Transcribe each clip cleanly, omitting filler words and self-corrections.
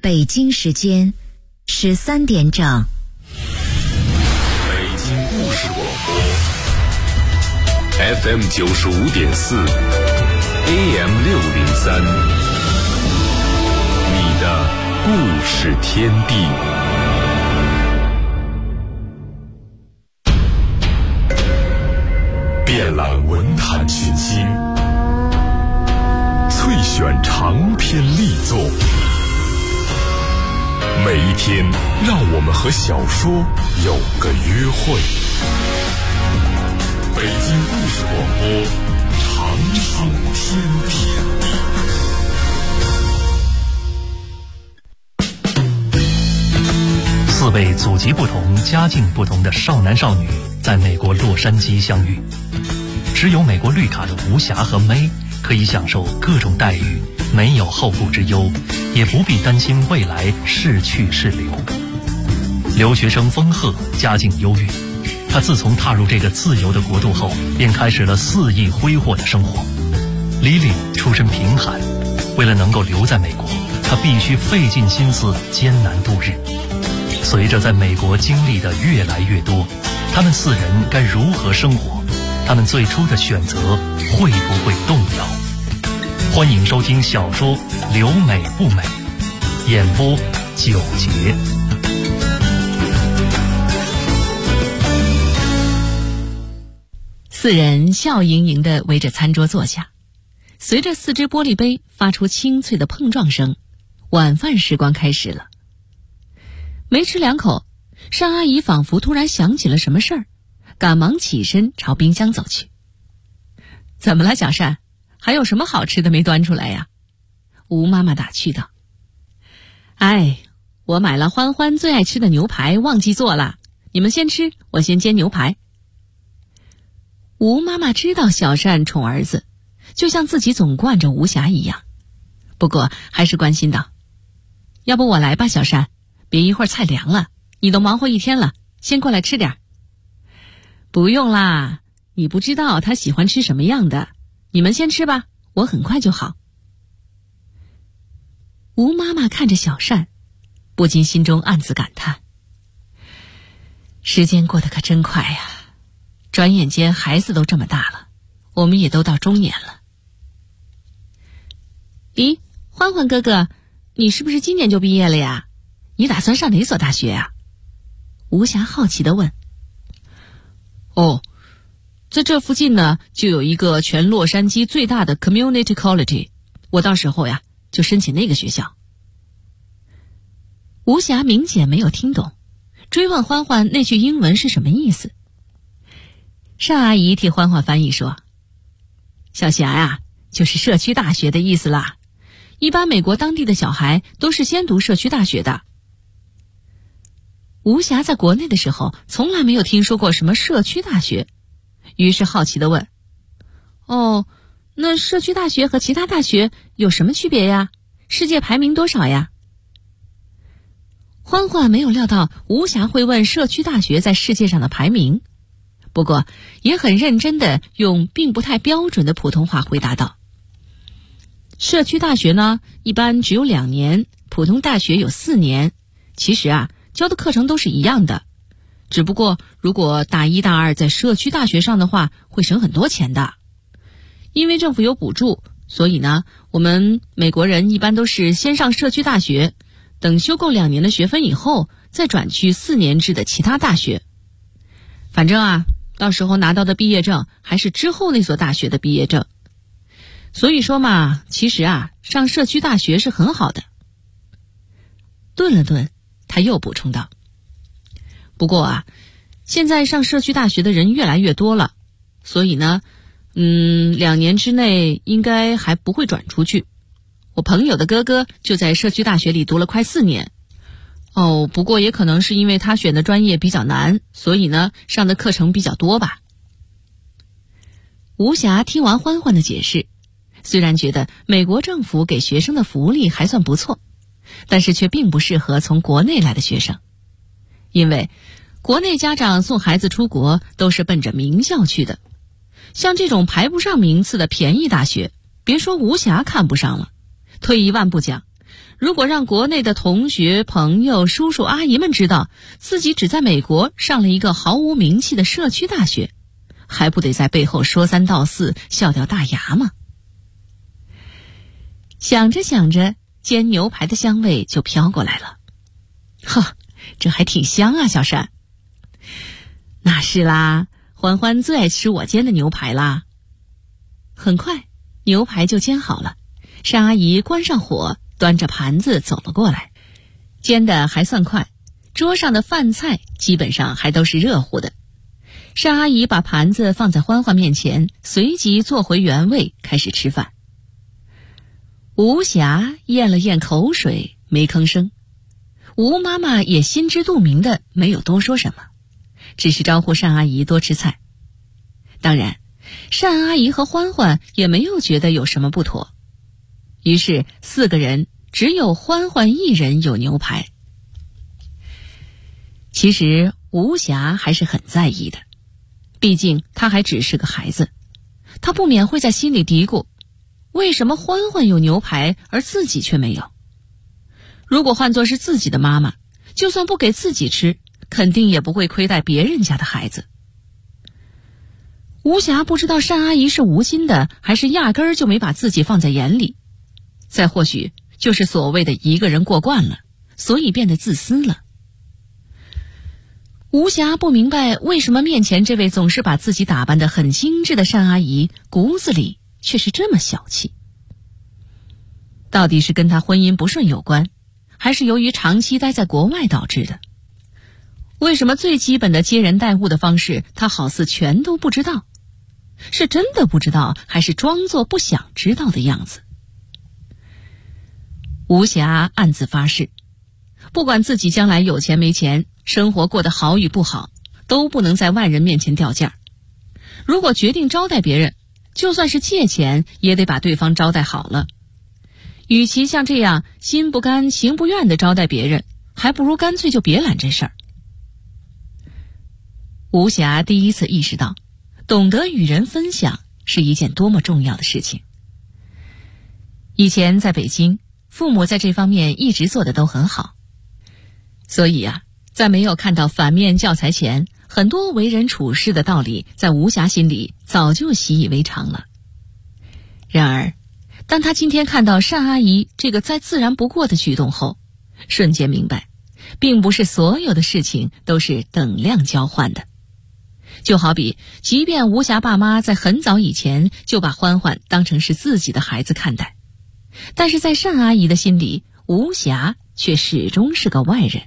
北京时间13点整。 北京故事广播 FM 95.4 AM 603，你的故事天地。遍览文坛群星，萃选长篇力作。每一天，让我们和小说有个约会。北京故事广播，长寿天地。 4位祖籍不同、家境不同的少男少女在美国洛杉矶相遇，持有美国绿卡的吴霞和May可以享受各种待遇，没有后顾之忧，也不必担心未来是去是留。留学生丰赫家境优越，他自从踏入这个自由的国度后，便开始了肆意挥霍的生活。Lily出身贫寒，为了能够留在美国，他必须费尽心思艰难度日。随着在美国经历的越来越多，他们4人该如何生活？他们最初的选择会不会动摇？欢迎收听小说《留美不美》，演播9节。 4人笑盈盈地围着餐桌坐下，随着4只玻璃杯发出清脆的碰撞声，晚饭时光开始了。没吃2口，尚阿姨仿佛突然想起了什么事儿，赶忙起身朝冰箱走去。怎么了，小善？还有什么好吃的没端出来呀？吴妈妈打趣道。哎，我买了欢欢最爱吃的牛排，忘记做了，你们先吃，我先煎牛排。吴妈妈知道小善宠儿子，就像自己总惯着吴霞一样，不过还是关心道：要不我来吧，小善，别一会儿菜凉了，你都忙活一天了，先过来吃点。不用啦，你不知道他喜欢吃什么样的，你们先吃吧，我很快就好。吴妈妈看着小善，不禁心中暗自感叹，时间过得可真快呀，转眼间孩子都这么大了，我们也都到中年了。咦，欢欢哥哥，你是不是今年就毕业了呀？你打算上哪所大学啊？吴霞好奇地问。哦，在这附近呢，就有一个全洛杉矶最大的 Community College， 我到时候呀就申请那个学校。吴霞明显没有听懂，追问欢欢那句英文是什么意思。尚阿姨替欢欢翻译说，小霞呀，就是社区大学的意思啦，一般美国当地的小孩都是先读社区大学的。吴霞在国内的时候从来没有听说过什么社区大学，于是好奇地问，哦，那社区大学和其他大学有什么区别呀？世界排名多少呀？欢欢没有料到吴霞会问社区大学在世界上的排名，不过也很认真地用并不太标准的普通话回答道，社区大学呢，一般只有2年，普通大学有4年。其实啊，教的课程都是一样的，只不过如果大1大2在社区大学上的话，会省很多钱的。因为政府有补助，所以呢，我们美国人一般都是先上社区大学，等修够2年的学分以后，再转去4年制的其他大学。反正啊，到时候拿到的毕业证还是之后那所大学的毕业证。所以说嘛，其实啊，上社区大学是很好的。顿了顿，他又补充道，不过啊，现在上社区大学的人越来越多了，所以呢，2年之内应该还不会转出去。我朋友的哥哥就在社区大学里读了快4年。哦，不过也可能是因为他选的专业比较难，所以呢，上的课程比较多吧。吴霞听完欢欢的解释，虽然觉得美国政府给学生的福利还算不错，但是却并不适合从国内来的学生，因为国内家长送孩子出国都是奔着名校去的，像这种排不上名次的便宜大学，别说吴霞看不上了，退一万步讲， 如果让国内的同学、朋友、叔叔、阿姨们知道自己只在美国上了一个毫无名气的社区大学，还不得在背后说三道四，笑掉大牙吗？想着想着，煎牛排的香味就飘过来了。呵，这还挺香啊，小善。那是啦，欢欢最爱吃我煎的牛排啦。很快，牛排就煎好了，单阿姨关上火，端着盘子走了过来。煎得还算快，桌上的饭菜基本上还都是热乎的。单阿姨把盘子放在欢欢面前，随即坐回原位，开始吃饭。吴霞咽了咽口水，没吭声。吴妈妈也心知肚明的没有多说什么，只是招呼单阿姨多吃菜。当然，单阿姨和欢欢也没有觉得有什么不妥。于是4个人只有欢欢一人有牛排。其实吴霞还是很在意的，毕竟她还只是个孩子，她不免会在心里嘀咕，为什么欢欢有牛排而自己却没有？如果换作是自己的妈妈，就算不给自己吃，肯定也不会亏待别人家的孩子。吴霞不知道单阿姨是无心的，还是压根儿就没把自己放在眼里，再或许就是所谓的一个人过惯了，所以变得自私了。吴霞不明白为什么面前这位总是把自己打扮得很精致的单阿姨骨子里却是这么小气。到底是跟她婚姻不顺有关，还是由于长期待在国外导致的？为什么最基本的接人待物的方式她好似全都不知道？是真的不知道，还是装作不想知道的样子？吴霞暗自发誓，不管自己将来有钱没钱，生活过得好与不好，都不能在外人面前掉价。如果决定招待别人，就算是借钱也得把对方招待好了。与其像这样心不甘情不愿地招待别人，还不如干脆就别揽这事儿。吴霞第一次意识到，懂得与人分享是一件多么重要的事情。以前在北京，父母在这方面一直做得都很好，所以在没有看到反面教材前，很多为人处事的道理在吴霞心里早就习以为常了。然而当她今天看到单阿姨这个再自然不过的举动后，瞬间明白，并不是所有的事情都是等量交换的。就好比即便吴霞爸妈在很早以前就把欢欢当成是自己的孩子看待，但是在单阿姨的心里，吴霞却始终是个外人。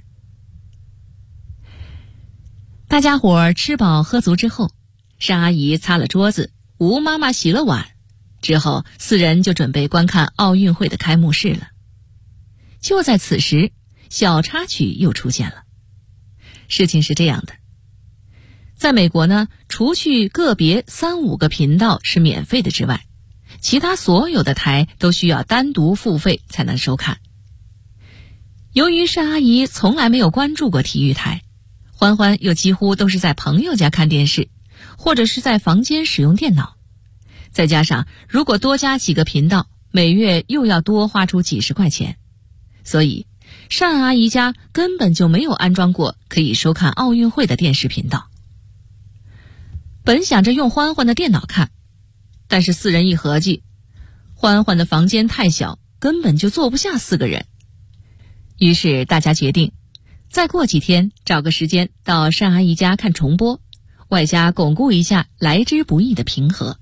大家伙儿吃饱喝足之后，单阿姨擦了桌子，吴妈妈洗了碗，之后4人就准备观看奥运会的开幕式了。就在此时，小插曲又出现了。事情是这样的，在美国呢，除去个别3-5个频道是免费的之外，其他所有的台都需要单独付费才能收看。由于单阿姨从来没有关注过体育台，欢欢又几乎都是在朋友家看电视，或者是在房间使用电脑，再加上如果多加几个频道，每月又要多花出几十块钱，所以单阿姨家根本就没有安装过可以收看奥运会的电视频道。本想着用欢欢的电脑看，但是4人一合计，欢欢的房间太小，根本就坐不下4个人。于是大家决定再过几天找个时间到单阿姨家看重播，外加巩固一下来之不易的平和。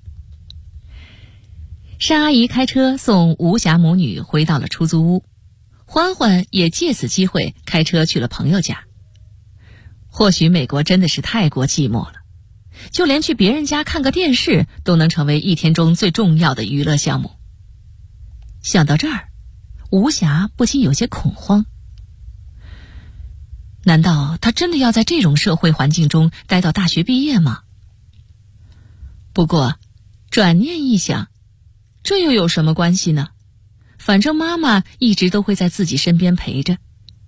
单阿姨开车送吴霞母女回到了出租屋，欢欢也借此机会开车去了朋友家。或许美国真的是太过寂寞了，就连去别人家看个电视都能成为一天中最重要的娱乐项目。想到这儿，吴霞不禁有些恐慌。难道她真的要在这种社会环境中待到大学毕业吗？不过转念一想，这又有什么关系呢？反正妈妈一直都会在自己身边陪着。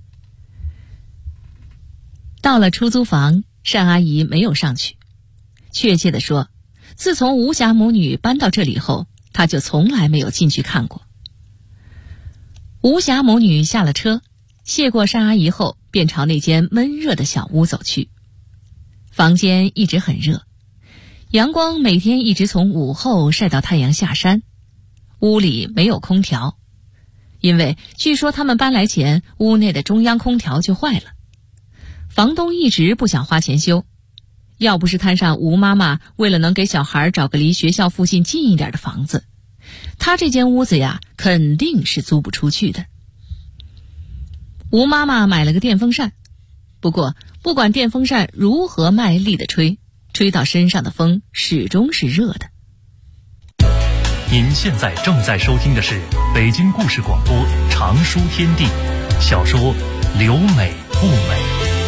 到了出租房，单阿姨没有上去。确切地说，自从吴霞母女搬到这里后，她就从来没有进去看过。 吴霞母女下了车，谢过单阿姨后，便朝那间闷热的小屋走去。房间一直很热，阳光每天一直从午后晒到太阳下山。屋里没有空调，因为据说他们搬来前，屋内的中央空调就坏了。房东一直不想花钱修，要不是摊上吴妈妈为了能给小孩找个离学校附近近一点的房子，他这间屋子呀，肯定是租不出去的。吴妈妈买了个电风扇，不过不管电风扇如何卖力地吹，吹到身上的风始终是热的。 您现在正在收听的是北京故事广播长书天地小说《留美不美》。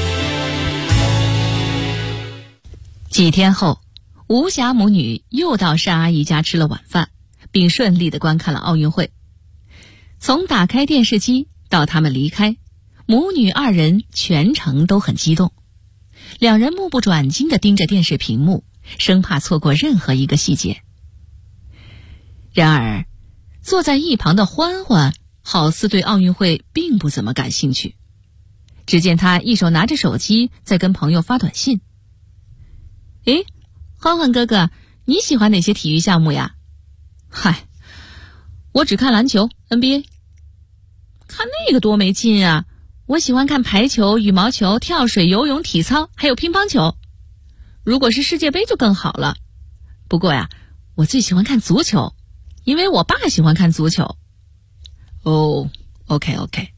几天后，吴霞母女又到单阿姨家吃了晚饭，并顺利地观看了奥运会。从打开电视机到他们离开，母女二人全程都很激动，两人目不转睛地盯着电视屏幕，生怕错过任何一个细节。然而，坐在一旁的欢欢好似对奥运会并不怎么感兴趣。只见他一手拿着手机在跟朋友发短信。诶，欢欢哥哥，你喜欢哪些体育项目呀？嗨，我只看篮球 NBA。 看那个多没劲啊，我喜欢看排球、羽毛球、跳水、游泳、体操，还有乒乓球。如果是世界杯就更好了。不过呀，我最喜欢看足球，因为我爸喜欢看足球。哦 OK。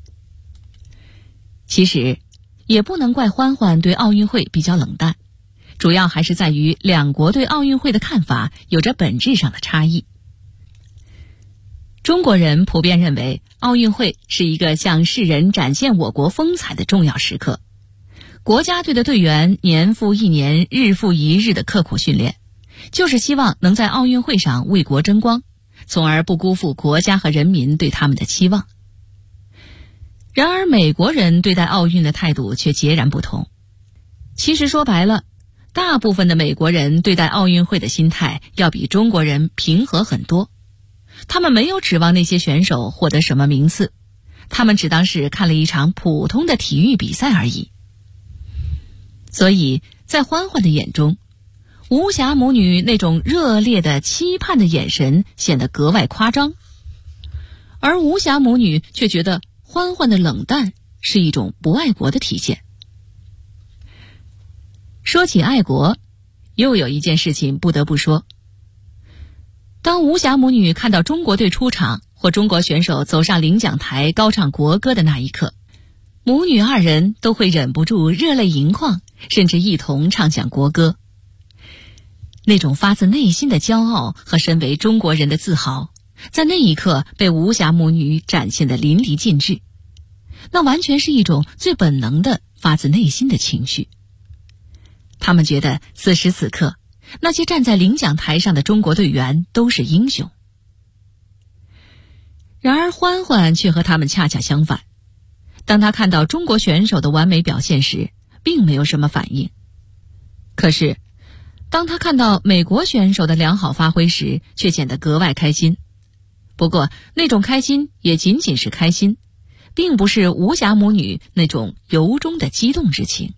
其实也不能怪欢欢对奥运会比较冷淡，主要还是在于两国对奥运会的看法有着本质上的差异。中国人普遍认为奥运会是一个向世人展现我国风采的重要时刻，国家队的队员年复一年、日复一日的刻苦训练，就是希望能在奥运会上为国争光，从而不辜负国家和人民对他们的期望。然而美国人对待奥运的态度却截然不同。其实说白了，大部分的美国人对待奥运会的心态要比中国人平和很多。他们没有指望那些选手获得什么名次，他们只当是看了一场普通的体育比赛而已。所以在欢欢的眼中，吴霞母女那种热烈的期盼的眼神显得格外夸张，而吴霞母女却觉得欢欢的冷淡是一种不爱国的体现。说起爱国，又有一件事情不得不说。当吴霞母女看到中国队出场或中国选手走上领奖台高唱国歌的那一刻，母女二人都会忍不住热泪盈眶，甚至一同唱响国歌。那种发自内心的骄傲和身为中国人的自豪，在那一刻被吴霞母女展现得淋漓尽致。那完全是一种最本能的发自内心的情绪。他们觉得此时此刻，那些站在领奖台上的中国队员都是英雄。然而欢欢却和他们恰恰相反，当他看到中国选手的完美表现时，并没有什么反应。可是当他看到美国选手的良好发挥时，却显得格外开心。不过那种开心也仅仅是开心，并不是吴霞母女那种由衷的激动之情。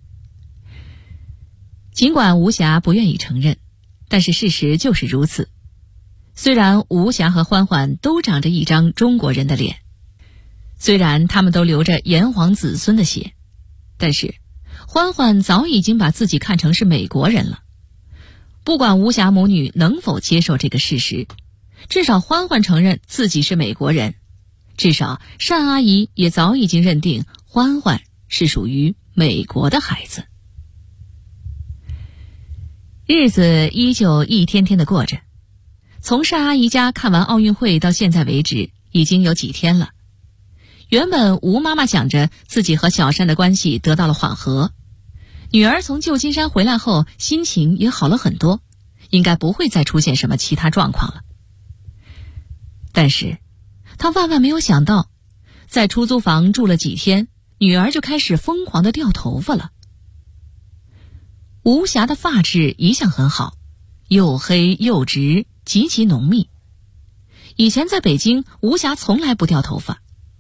尽管吴霞不愿意承认，但是事实就是如此。虽然吴霞和欢欢都长着一张中国人的脸，虽然他们都流着炎黄子孙的血，但是欢欢早已经把自己看成是美国人了。不管吴霞母女能否接受这个事实，至少欢欢承认自己是美国人，至少单阿姨也早已经认定欢欢是属于美国的孩子。日子依旧一天天的过着，从单阿姨家看完奥运会到现在为止，已经有几天了。原本吴妈妈想着自己和小单的关系得到了缓和，女儿从旧金山回来后心情也好了很多，应该不会再出现什么其他状况了。但是她万万没有想到，在出租房住了几天，女儿就开始疯狂地掉头发了。吴霞的发质一向很好，又黑又直，极其浓密。以前在北京，吴霞从来不掉头发，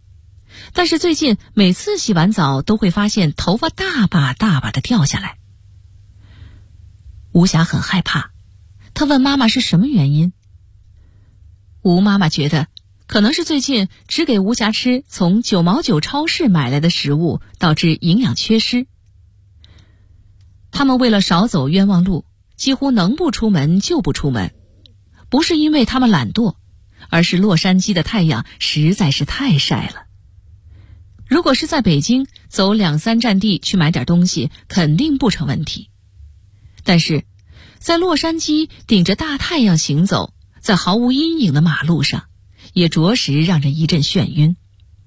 但是最近每次洗完澡都会发现头发大把大把的掉下来。吴霞很害怕，她问妈妈是什么原因。吴妈妈觉得可能是最近只给吴霞吃从9毛9超市买来的食物，导致营养缺失。他们为了少走冤枉路，几乎能不出门就不出门，不是因为他们懒惰，而是洛杉矶的太阳实在是太晒了。如果是在北京，走2、3站地去买点东西肯定不成问题，但是在洛杉矶顶着大太阳行走，在毫无阴影的马路上，也着实让人一阵眩晕。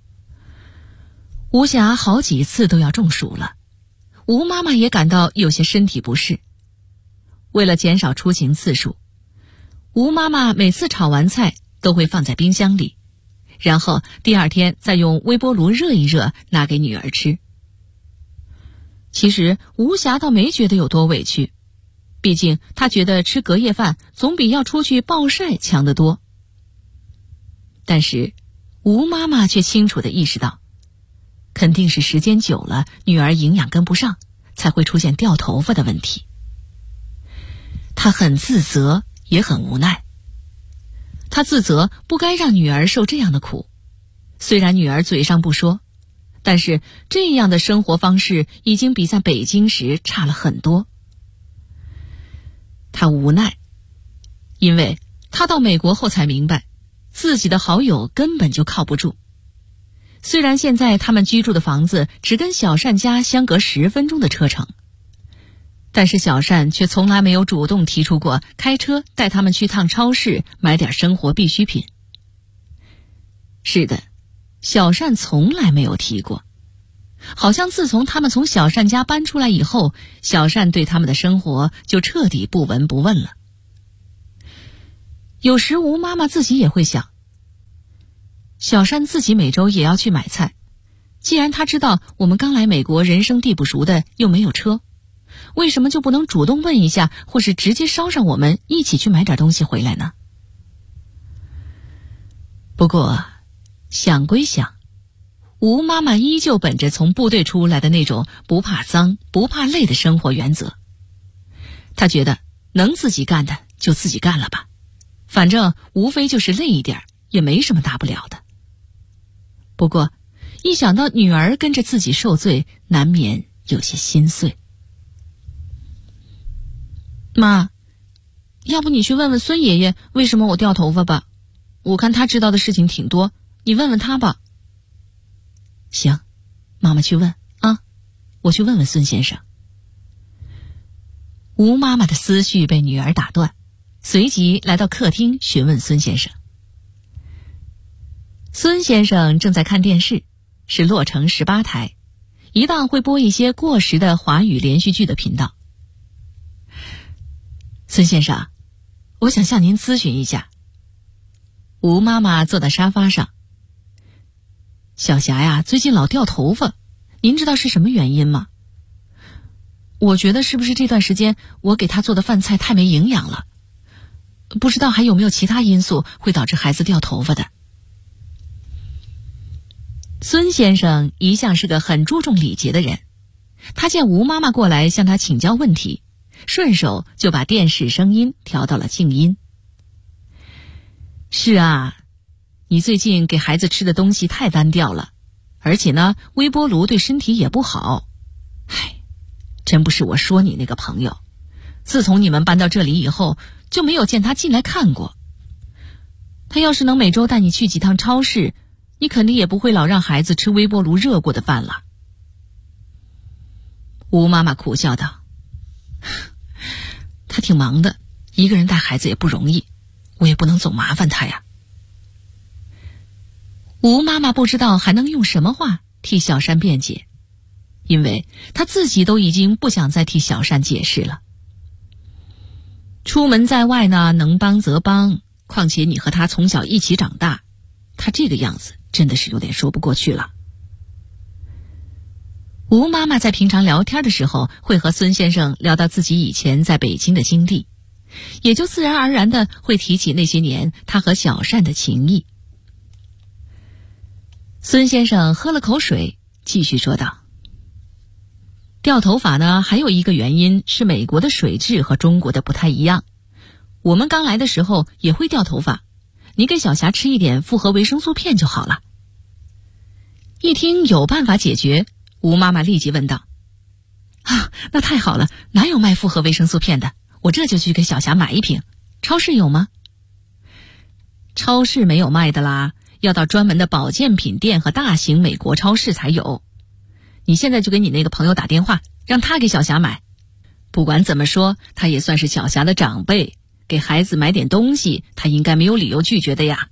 吴霞好几次都要中暑了，吴妈妈也感到有些身体不适。为了减少出行次数，吴妈妈每次炒完菜都会放在冰箱里，然后第2天再用微波炉热一热，拿给女儿吃。其实吴霞倒没觉得有多委屈，毕竟她觉得吃隔夜饭总比要出去暴晒强得多。但是吴妈妈却清楚地意识到，肯定是时间久了，女儿营养跟不上，才会出现掉头发的问题。她很自责，也很无奈。她自责不该让女儿受这样的苦，虽然女儿嘴上不说，但是这样的生活方式已经比在北京时差了很多。她无奈，因为她到美国后才明白，自己的好友根本就靠不住。虽然现在他们居住的房子只跟小单家相隔10分钟的车程，但是小单却从来没有主动提出过开车带他们去趟超市买点生活必需品。是的，小单从来没有提过，好像自从他们从小单家搬出来以后，小单对他们的生活就彻底不闻不问了。有时吴妈妈自己也会想，小单自己每周也要去买菜，既然她知道我们刚来美国人生地不熟的，又没有车，为什么就不能主动问一下，或是直接捎上我们一起去买点东西回来呢？不过想归想，吴妈妈依旧本着从部队出来的那种不怕脏不怕累的生活原则。她觉得能自己干的就自己干了吧，反正无非就是累一点，也没什么大不了的。不过一想到女儿跟着自己受罪，难免有些心碎。妈，要不你去问问孙爷爷为什么我掉头发吧，我看他知道的事情挺多，你问问他吧。行，妈妈去问啊，我去问问孙先生。吴妈妈的思绪被女儿打断，随即来到客厅询问孙先生。孙先生正在看电视，是洛城18台，一档会播一些过时的华语连续剧的频道。孙先生，我想向您咨询一下。吴妈妈坐在沙发上。小霞呀，最近老掉头发，您知道是什么原因吗？我觉得是不是这段时间我给她做的饭菜太没营养了？不知道还有没有其他因素会导致孩子掉头发的。孙先生一向是个很注重礼节的人，他见吴妈妈过来向他请教问题，顺手就把电视声音调到了静音。是啊，你最近给孩子吃的东西太单调了，而且呢，微波炉对身体也不好。唉，真不是我说你那个朋友，自从你们搬到这里以后，就没有见他进来看过。他要是能每周带你去几趟超市，你肯定也不会老让孩子吃微波炉热过的饭了。吴妈妈苦笑道，他挺忙的，一个人带孩子也不容易，我也不能总麻烦他呀。吴妈妈不知道还能用什么话替小单辩解，因为她自己都已经不想再替小单解释了。出门在外呢，能帮则帮，况且你和他从小一起长大，他这个样子真的是有点说不过去了。吴妈妈在平常聊天的时候，会和孙先生聊到自己以前在北京的经历，也就自然而然的会提起那些年他和小单的情谊。 孙先生喝了口水，继续说道：掉头发呢，还有一个原因是美国的水质和中国的不太一样。我们刚来的时候也会掉头发，你给小霞吃一点复合维生素片就好了。一听有办法解决，吴妈妈立即问道：那太好了，哪有卖复合维生素片的？我这就去给小霞买一瓶。超市有吗？超市没有卖的啦，要到专门的保健品店和大型美国超市才有。你现在就给你那个朋友打电话，让他给小霞买。不管怎么说，他也算是小霞的长辈，给孩子买点东西，他应该没有理由拒绝的呀。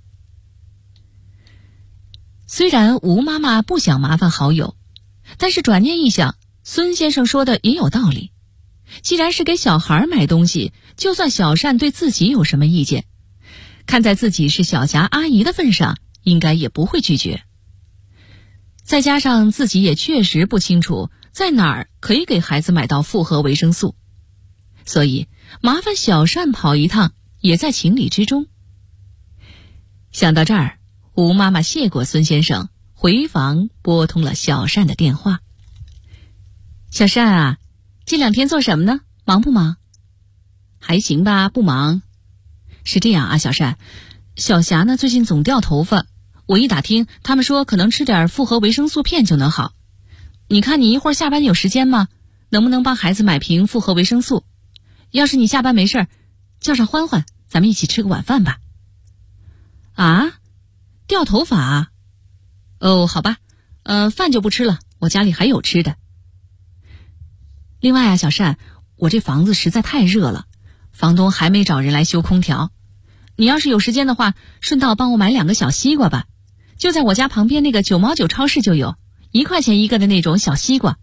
虽然吴妈妈不想麻烦好友，但是转念一想，孙先生说的也有道理。既然是给小孩买东西，就算小善对自己有什么意见，看在自己是小霞阿姨的份上，应该也不会拒绝。再加上自己也确实不清楚在哪儿可以给孩子买到复合维生素，所以麻烦小善跑一趟也在情理之中。想到这儿，吴妈妈谢过孙先生，回房拨通了小善的电话。小善啊，这2天做什么呢？忙不忙？还行吧，不忙。是这样啊，小善，小霞呢最近总掉头发，我一打听，他们说可能吃点复合维生素片就能好。你看你一会儿下班有时间吗？能不能帮孩子买瓶复合维生素？要是你下班没事儿，叫上欢欢，咱们一起吃个晚饭吧。啊？掉头发啊？哦，好吧，饭就不吃了，我家里还有吃的。另外啊，小善，我这房子实在太热了，房东还没找人来修空调。你要是有时间的话，顺道帮我买2个小西瓜吧，就在我家旁边那个9毛9超市就有，1块钱1个的那种小西瓜。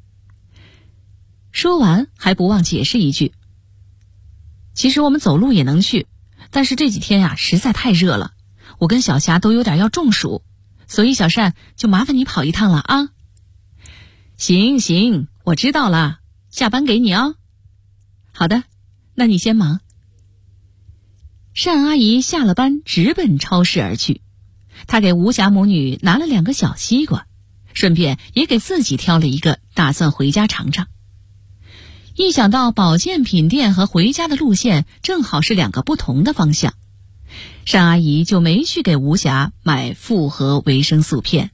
说完还不忘解释一句：其实我们走路也能去，但是这几天呀实在太热了，我跟小霞都有点要中暑，所以小善就麻烦你跑一趟了啊。行，我知道了，下班给你哦。好的，那你先忙。单阿姨下了班直奔超市而去，她给吴霞母女拿了2个小西瓜，顺便也给自己挑了1个，打算回家尝尝。一想到保健品店和回家的路线正好是2个不同的方向，单阿姨就没去给吴霞买复合维生素片。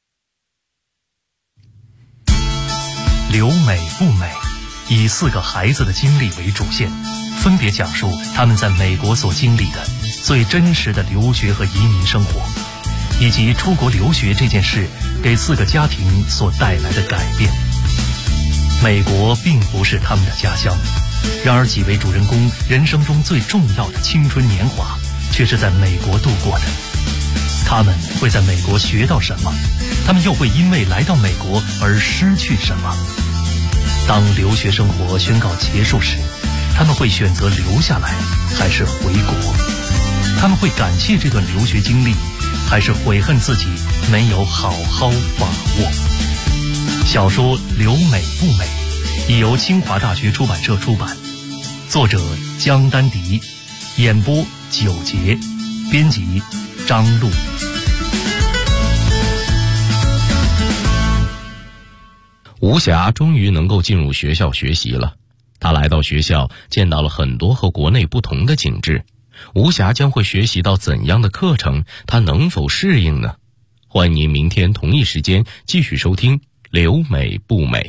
留美不美，以4个孩子的经历为主线，分别讲述他们在美国所经历的最真实的留学和移民生活，以及出国留学这件事给4个家庭所带来的改变。美国并不是他们的家乡，然而几位主人公人生中最重要的青春年华却是在美国度过的。他们会在美国学到什么？他们又会因为来到美国而失去什么？当留学生活宣告结束时，他们会选择留下来还是回国？他们会感谢这段留学经历，还是悔恨自己没有好好把握？小说《留美不美》已由清华大学出版社出版，作者江丹迪，演播9节，编辑张璐。 吴霞终于能够进入学校学习了。她来到学校，见到了很多和国内不同的景致。吴霞将会学习到怎样的课程？她能否适应呢？欢迎您明天同一时间继续收听《留美不美》。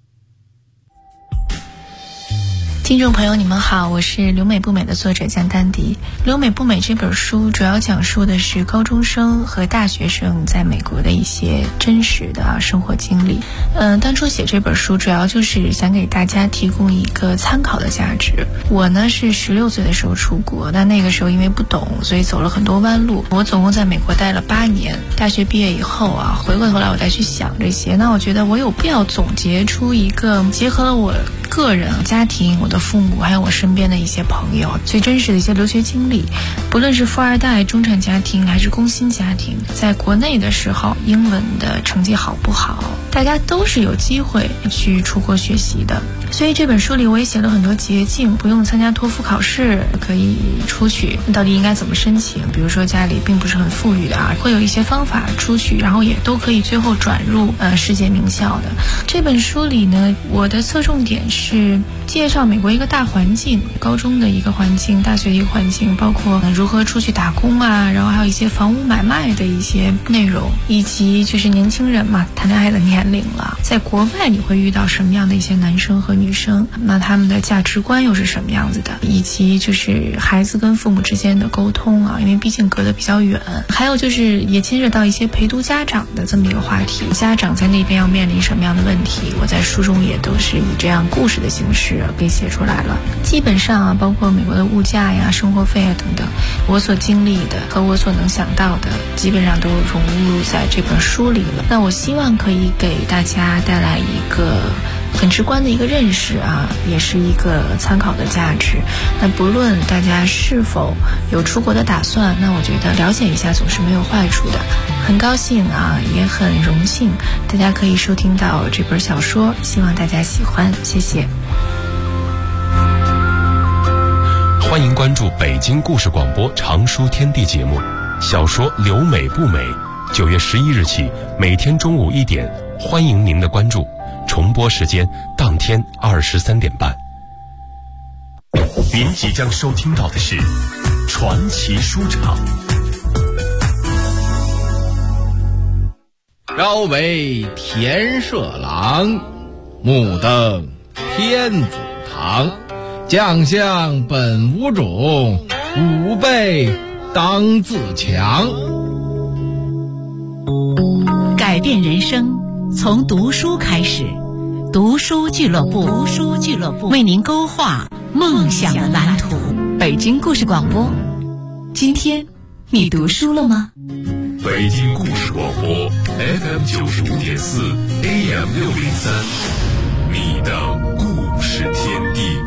听众朋友你们好，我是留美不美的作者江丹迪。留美不美这本书主要讲述的是高中生和大学生在美国的一些真实的生活经历。当初写这本书主要就是想给大家提供一个参考的价值。我呢是16岁的时候出国，那个时候因为不懂，所以走了很多弯路。我总共在美国待了8年，大学毕业以后回过头来我再去想这些，那我觉得我有必要总结出一个结合了我个人、家庭、我的父母，还有我身边的一些朋友最真实的一些留学经历。不论是富二代、中产家庭还是工薪家庭，在国内的时候英文的成绩好不好，大家都是有机会去出国学习的。所以这本书里我也写了很多捷径，不用参加托福考试可以出去，到底应该怎么申请，比如说家里并不是很富裕的会有一些方法出去，然后也都可以最后转入世界名校的。这本书里呢，我的侧重点是介绍美国一个大环境，高中的一个环境，大学的一个环境，包括如何出去打工然后还有一些房屋买卖的一些内容，以及就是年轻人嘛，谈恋爱的年龄了，在国外你会遇到什么样的一些男生和女生，那他们的价值观又是什么样子的，以及就是孩子跟父母之间的沟通因为毕竟隔得比较远，还有就是也牵涉到一些陪读家长的这么一个话题，家长在那边要面临什么样的问题，我在书中也都是以这样故事的形式给写出来了。基本上包括美国的物价呀、生活费等等，我所经历的和我所能想到的基本上都融入在这本书里了。那我希望可以给大家带来一个很直观的一个认识也是一个参考的价值。那不论大家是否有出国的打算，那我觉得了解一下总是没有坏处的。很高兴也很荣幸大家可以收听到这本小说，希望大家喜欢，谢谢。 欢迎关注北京故事广播长书天地节目，小说留美不美，9月11日起每天中午1点，欢迎您的关注，重播时间当天23点半。您即将收听到的是传奇书场。 朝为田舍郎，目登天子堂。将相本无种，吾辈当自强。 改变人生从读书开始，读书俱乐部为您勾画梦想的蓝图。北京故事广播，今天你读书了吗？ 北京故事广播 FM95.4 AM603， 你的故事天地。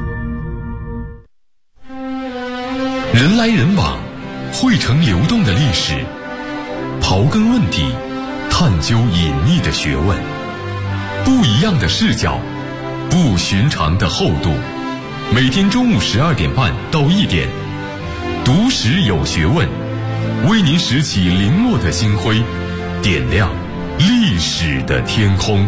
人来人往，汇成流动的历史，刨根问底，探究隐秘的学问，不一样的视角，不寻常的厚度。每天中午12点半到1点，读史有学问，为您拾起零落的星辉，点亮历史的天空。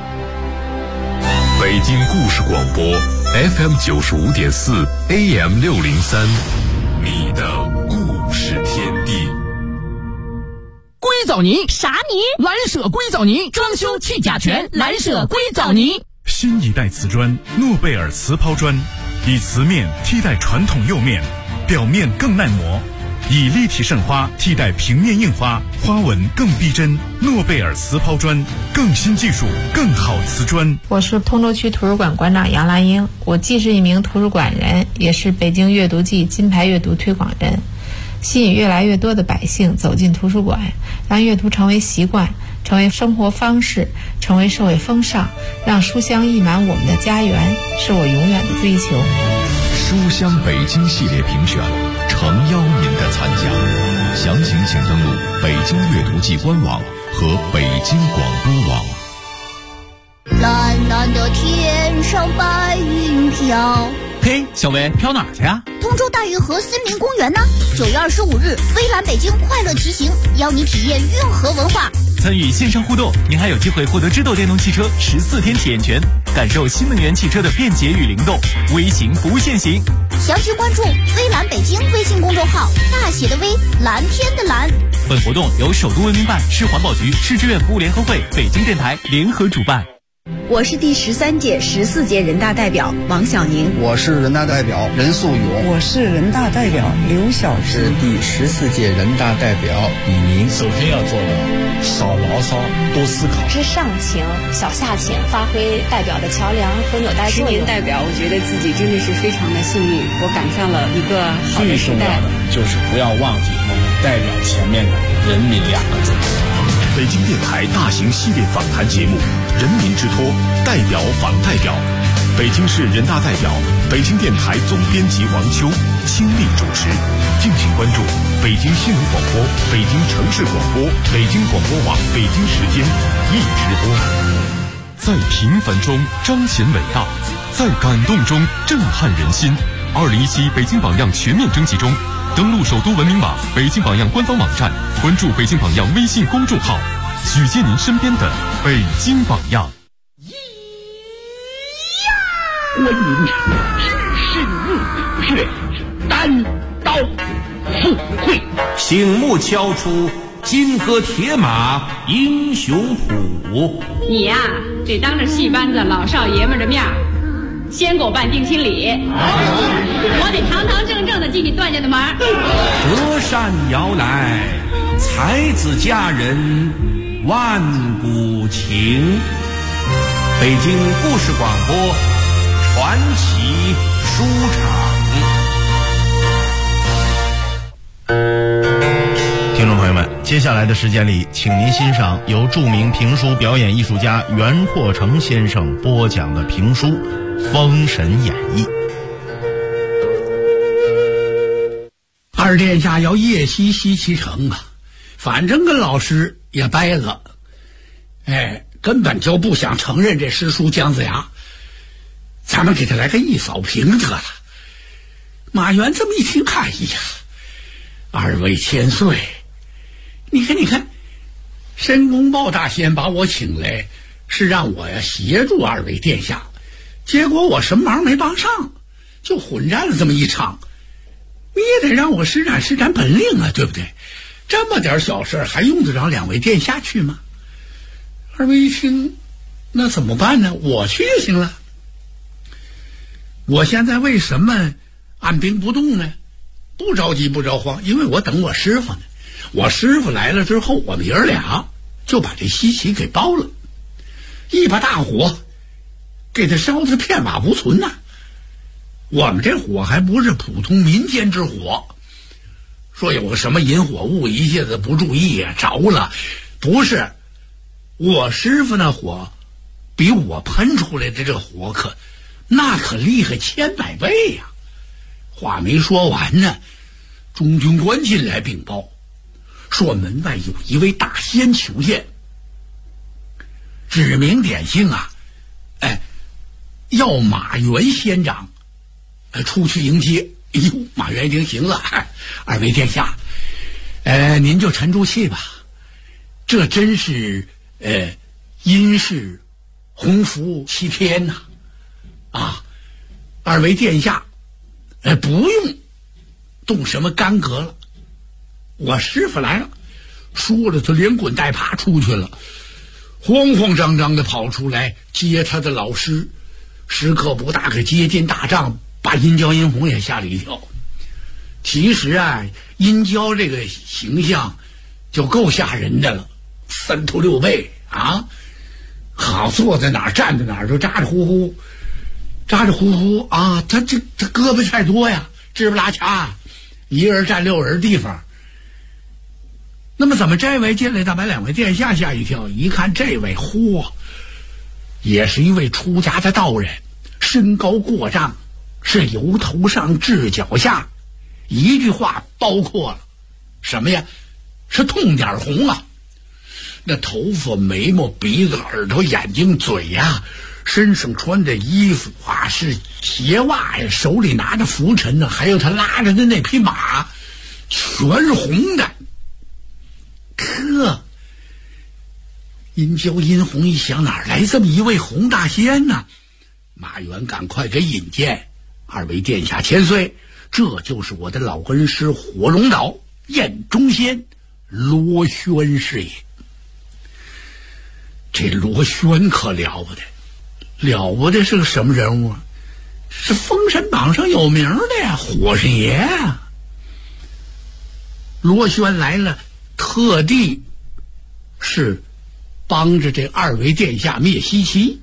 北京故事广播 FM95.4 AM603， 你的故事天地。 硅藻泥啥泥？ 蓝舍硅藻泥，装修去甲醛，蓝舍硅藻泥。 新一代瓷砖诺贝尔瓷抛砖，以瓷面替代传统釉面，表面更耐磨，以立体渗花替代平面印花，花纹更逼真。诺贝尔瓷抛砖，更新技术，更好瓷砖。 我是通州区图书馆馆长杨兰英，我既是一名图书馆人，也是北京阅读季金牌阅读推广人，吸引越来越多的百姓走进图书馆，让阅读成为习惯，成为生活方式，成为社会风尚，让书香溢满我们的家园，是我永远的追求。 书香北京系列评选，诚邀您的参加，详情请登录北京阅读季官网和北京广播网。 蓝蓝的天上白云飘。 嘿，小薇，飘哪儿去呀？ 通州大运河森林公园呢？9月25日，微蓝北京快乐骑行，邀你体验运河文化。 参与线上互动，您还有机会获得知豆电动汽车14天体验权，感受新能源汽车的便捷与灵动，微行不限行。 详情关注微蓝北京微信公众号，大写的微，蓝天的蓝。 本活动由首都文明办、市环保局、市志愿服务联合会、北京电台联合主办。 我是第13届、14届人大代表王小宁。 我是人大代表任素勇。 我是人大代表刘晓芝。 是第14届人大代表李宁。 首先要做的少牢骚，多思考。 知上情，小下潜，发挥代表的桥梁和纽带作用。 10年代表，我觉得自己真的是非常的幸运，我赶上了一个好的时代。 最重要的就是不要忘记我们代表前面的人民2个字。 北京电台大型系列访谈节目《人民之托》代表访代表，北京市人大代表、北京电台总编辑王秋倾力主持。敬请关注北京新闻广播、北京城市广播、北京广播网北京时间一直播。在平凡中彰显伟大，在感动中震撼人心。2017北京榜样全面征集中，登录首都文明网、北京榜样官方网站，关注北京榜样微信公众号，举荐您身边的北京榜样。 观音是日月单刀赴会， 醒目敲出金戈铁马英雄谱。 你呀，得当着戏班子老少爷们的面先给我办定亲礼，我得堂堂正正的进你段家的门。 德善摇来，才子佳人万古情。北京故事广播传奇书场。 听众朋友们，接下来的时间里，请您欣赏由著名评书表演艺术家袁阔成先生播讲的评书《封神演义》。 二殿下要夜袭西岐城啊，反正跟老师也掰了，根本就不想承认这师叔姜子牙，咱们给他来个一扫平得了。马援这么一听，哎呀，二位千岁，你看，申公豹大仙把我请来，是让我呀协助二位殿下，结果我什么忙没帮上，就混战了这么一场。你也得让我施展本领啊，对不对？这么点小事还用得着两位殿下去吗？二位一听，那怎么办呢？我去就行了。我现在为什么按兵不动呢？不着急不着慌，因为我等我师傅呢。我师傅来了之后，我们爷儿俩就把这西岐给包了，一把大火给他烧得片瓦无存呐。我们这火还不是普通民间之火，说有个什么引火物一下子不注意着了，不是。我师傅那火比我喷出来的这火可厉害千百倍呀。话没说完呢，中军官进来禀报，说门外有一位大仙求见，指名点姓啊，要马援仙长出去迎接。哎呦，马援一听行了，二位殿下，您就沉住气吧，这真是因事鸿福齐天呐！二位殿下，不用动什么干戈了，我师傅来了。说了，他连滚带爬出去了，慌慌张张的跑出来接他的老师，时刻不大可接近大帐，把殷郊殷红也吓了一跳。其实啊，殷郊这个形象就够吓人的了，3头6臂啊，好，坐在哪儿站在哪儿就咋着呼呼啊，他胳膊太多呀，支不拉掐，一人占6人地方。那么怎么这位进来，他把两位殿下吓一跳，一看这位也是一位出家的道人，身高过丈，是由头上至脚下一句话包括了什么呀？是痛点红啊！那头发、眉毛、鼻子、耳朵、眼睛、嘴呀，身上穿的衣服啊是鞋袜呀，手里拿着拂尘呢，还有他拉着的那匹马，全是红的。殷郊殷红一想，哪来这么一位红大仙呢？马援赶快给引荐，二位殿下千岁，这就是我的老恩师火龙岛燕中仙罗轩是也。这罗轩可了不得，是个什么人物啊？是封神榜上有名的呀，火神爷啊！罗轩来了，特地是帮着这二位殿下灭西岐。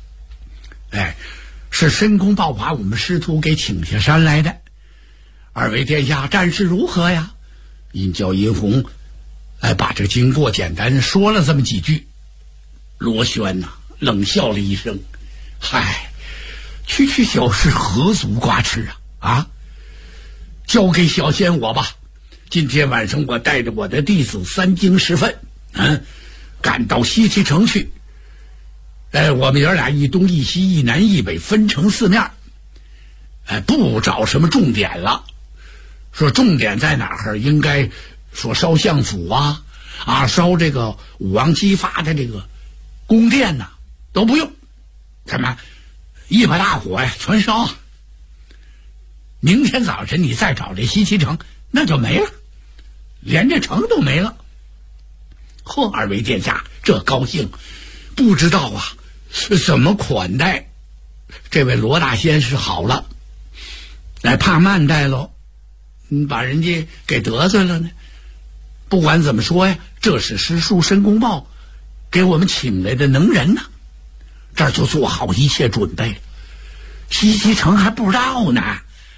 是申公豹把我们师徒给请下山来的。二位殿下战事如何呀？殷郊殷红把这经过简单说了这么几句。罗轩冷笑了一声：“嗨，区区小事何足挂齿啊！交给小仙我吧。今天晚上我带着我的弟子3经10分，赶到西岐城去。我们爷俩一东一西一南一北分成4面，不找什么重点了。说重点在哪儿？应该说烧相府烧这个武王姬发的这个宫殿都不用，什么一把大火全烧。明天早晨你再找这西岐城，那就没了，连这城都没了。嚯，二位殿下这高兴，不知道怎么款待这位罗大仙是好了，怕慢待喽，把人家给得罪了呢。不管怎么说呀，这是师叔申公豹给我们请来的能人这儿就做好一切准备了。西岐城还不知道呢。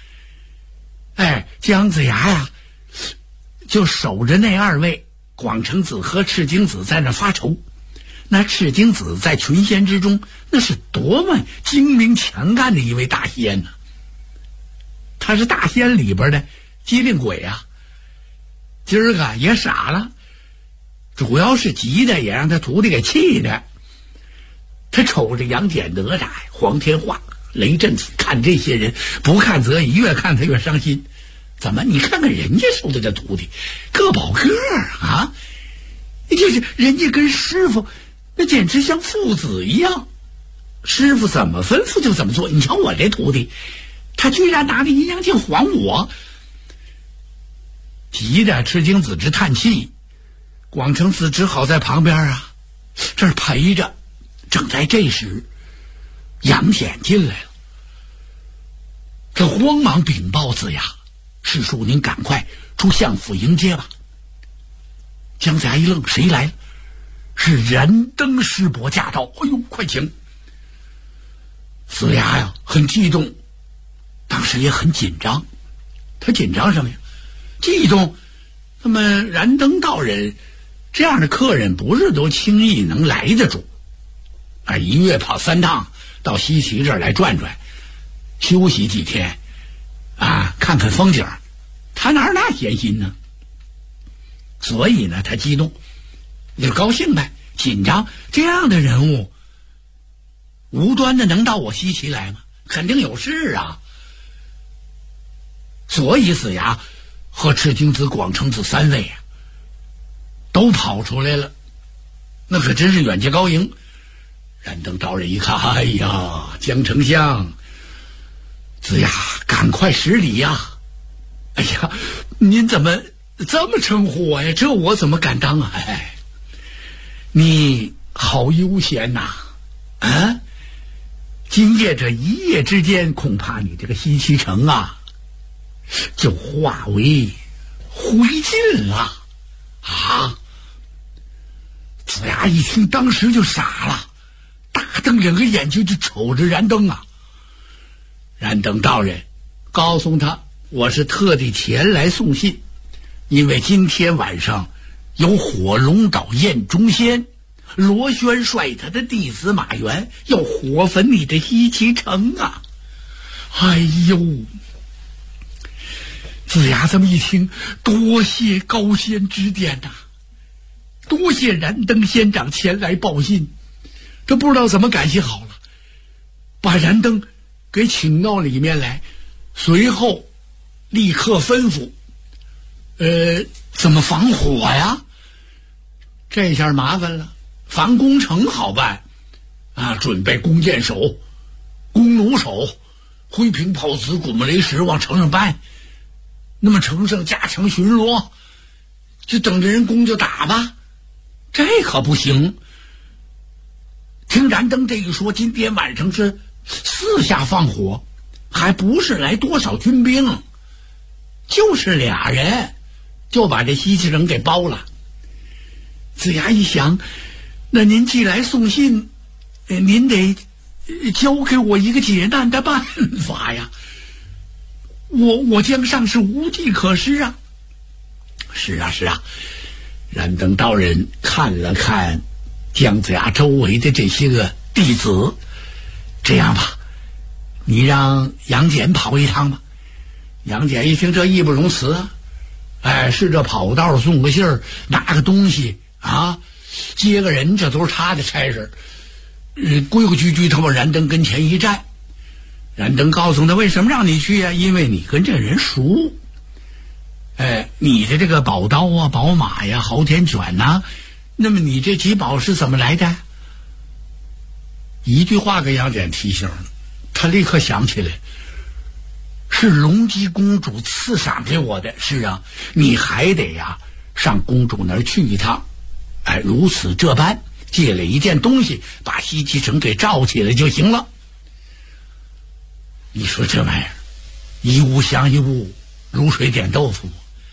姜子牙就守着那2位广成子和赤精子在那发愁。那赤精子在群仙之中，那是多么精明强干的一位大仙他是大仙里边的机灵鬼今儿个也傻了，主要是急的也让他徒弟给气的。他瞅着杨戬、哪吒、黄天化、雷震子，看这些人不看则已，越看他越伤心。怎么你看看人家收的这徒弟个保个就是人家跟师傅那简直像父子一样，师傅怎么吩咐就怎么做。你瞧我这徒弟，他居然拿着阴阳镜还我。急的赤精子直叹气，广成子只好在旁边这儿陪着。正在这时，杨戬进来了，他慌忙禀报子牙：“师叔，您赶快出相府迎接吧。”姜子牙一愣：“谁来了？”“是燃灯师伯驾到。”“哎呦，快请！”子牙很激动，当时也很紧张。他紧张什么呀？激动，那么燃灯道人这样的客人不是都轻易能来得住一月跑3趟到西岐这儿来转转，休息几天看看风景，他哪那闲心呢？所以呢，他激动，就高兴呗，紧张。这样的人物无端的能到我西岐来吗？肯定有事所以子牙和赤精子、广成子3位都跑出来了，那可真是远接高迎。燃灯道人一看，哎呀，姜丞相，子牙赶快施礼哎呀，您怎么这么称呼我呀？这我怎么敢当你好悠闲今夜这一夜之间，恐怕你这个西岐城就化为灰烬了子牙一听，当时就傻了，大瞪2个眼睛就瞅着燃灯燃灯道人告诉他：“我是特地前来送信，因为今天晚上有火龙岛宴中仙，罗轩率他的弟子马元要火焚你的西岐城哎呦！子牙这么一听，多谢高仙指点多谢燃灯仙长前来报信，这不知道怎么感谢好了，把燃灯给请到里面来，随后立刻吩咐怎么防火呀？这下麻烦了。防攻城好办准备弓箭手、弓弩手、灰瓶炮子、滚木雷石往城上搬，那么城上加强巡逻，就等着人攻就打吧。这可不行。听燃灯这一说，今天晚上是4下放火，还不是来多少军兵，就是2人就把这西岐城给包了。子牙一想，那您既来送信，您得教给我一个解难的办法呀。我江上是无计可施是啊， 燃灯道人看了看姜子牙周围的这些个弟子，这样吧，你让杨戬跑一趟吧。杨戬一听这义不容辞啊，是这跑道送个信儿，拿个东西啊，接个人，这都是他的差事。规规矩矩他往燃灯跟前一站，燃灯告诉他为什么让你去啊？因为你跟这人熟。你的这个宝刀啊、宝马呀、昊天犬呐，那么你这几宝是怎么来的？一句话给杨戬提醒了，他立刻想起来，是龙姬公主赐赏给我的。是啊，你还得呀上公主那儿去一趟。如此这般，借了一件东西，把西岐城给罩起来就行了。你说这玩意儿，一物降一物，如水点豆腐。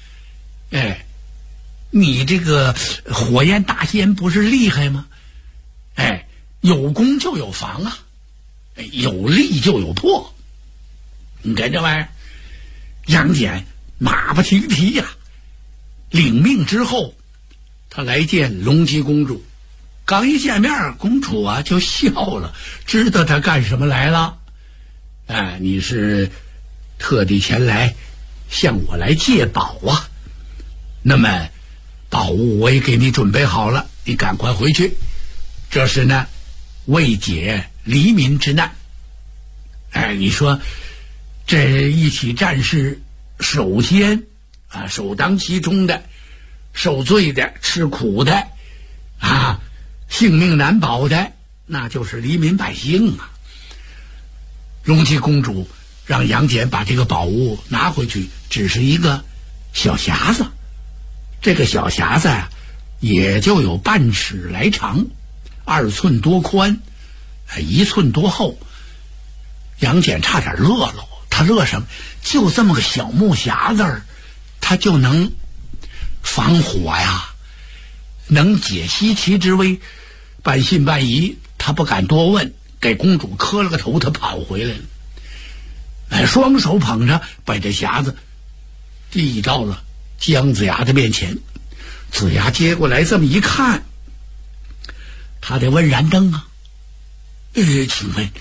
你这个火焰大仙不是厉害吗？有攻就有防啊，有力就有破。你看这玩意儿，杨戬马不停蹄呀，领命之后，他来见龙姬公主。刚一见面，公主啊就笑了，知道他干什么来了。你是特地前来向我来借宝啊？那么宝物我也给你准备好了，你赶快回去。这是呢，为解黎民之难。你说这一起战事，首先首当其冲的、受罪的、吃苦的性命难保的，那就是黎民百姓啊。龙姬公主让杨戬把这个宝物拿回去，只是一个小匣子。这个小匣子也就有半尺来长，2寸多宽，1寸多厚。杨戬差点乐了，他乐什么？就这么个小木匣子，他就能防火呀，能解西岐之危。半信半疑，他不敢多问，给公主磕了个头，他跑回来了。双手捧着，把这匣子递到了姜子牙的面前。子牙接过来这么一看，他得问燃灯啊，请问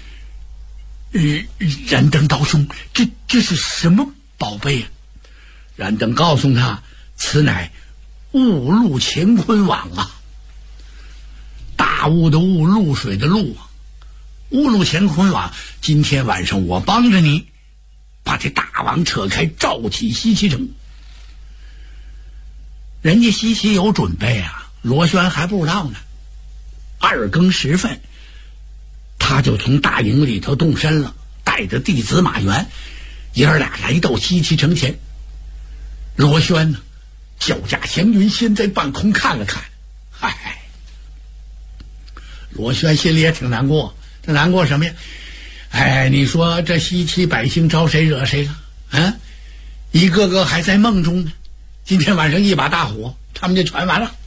燃灯道兄，这是什么宝贝啊？燃灯告诉他，此乃雾露乾坤网啊。大雾的雾，露水的露啊，雾露乾坤网。今天晚上我帮着你把这大网扯开，罩起西岐城。人家西岐有准备啊，罗轩还不知道呢。2更时分，他就从大营里头动身了，带着弟子马援，爷儿俩来到西岐城前。罗轩呢，脚驾祥云，先在半空看了看，罗轩心里也挺难过。他难过什么呀？你说这西岐百姓招谁惹谁了？一个个还在梦中呢。今天晚上一把大火，他们就全完了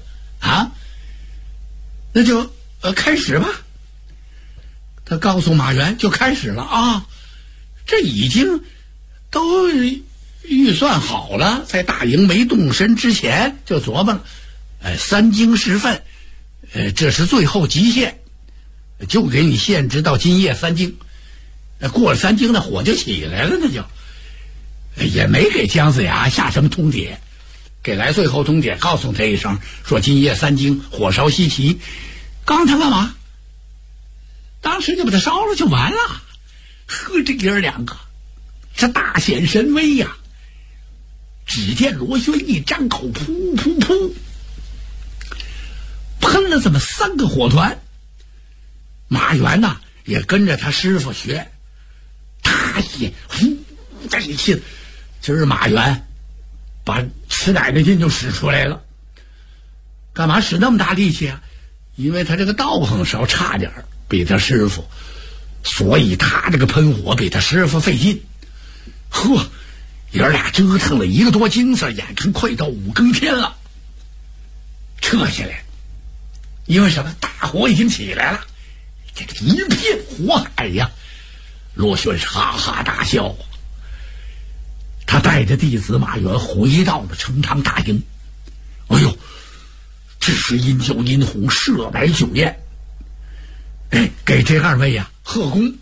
那就开始吧。他告诉马援，就开始了啊。这已经都预算好了，在大营没动身之前就琢磨了，3更时分，这是最后极限，就给你限制到今夜3更。过了3更，那火就起来了，那就也没给姜子牙下什么通牒，给来最后通牒，告诉他一声，说今夜3更火烧西岐。刚他干嘛？当时就把他烧了就完了。这爷儿两个这大显神威呀！只见罗轩一张口，噗噗噗，喷了这么3个火团。马援呐也跟着他师傅学，他也呼这一气，今儿马援把吃奶的劲就使出来了。干嘛使那么大力气啊？因为他这个道行稍差点，比他师傅，所以他这个喷火比他师傅费劲。爷儿俩折腾了1个多更次，眼看快到5更天了，撤下来。因为什么？大火已经起来了，这个一片火海呀！罗轩是哈哈大笑。他带着弟子马援回到了成昌大营。 只是殷郊殷红设摆酒宴，给这2位贺功。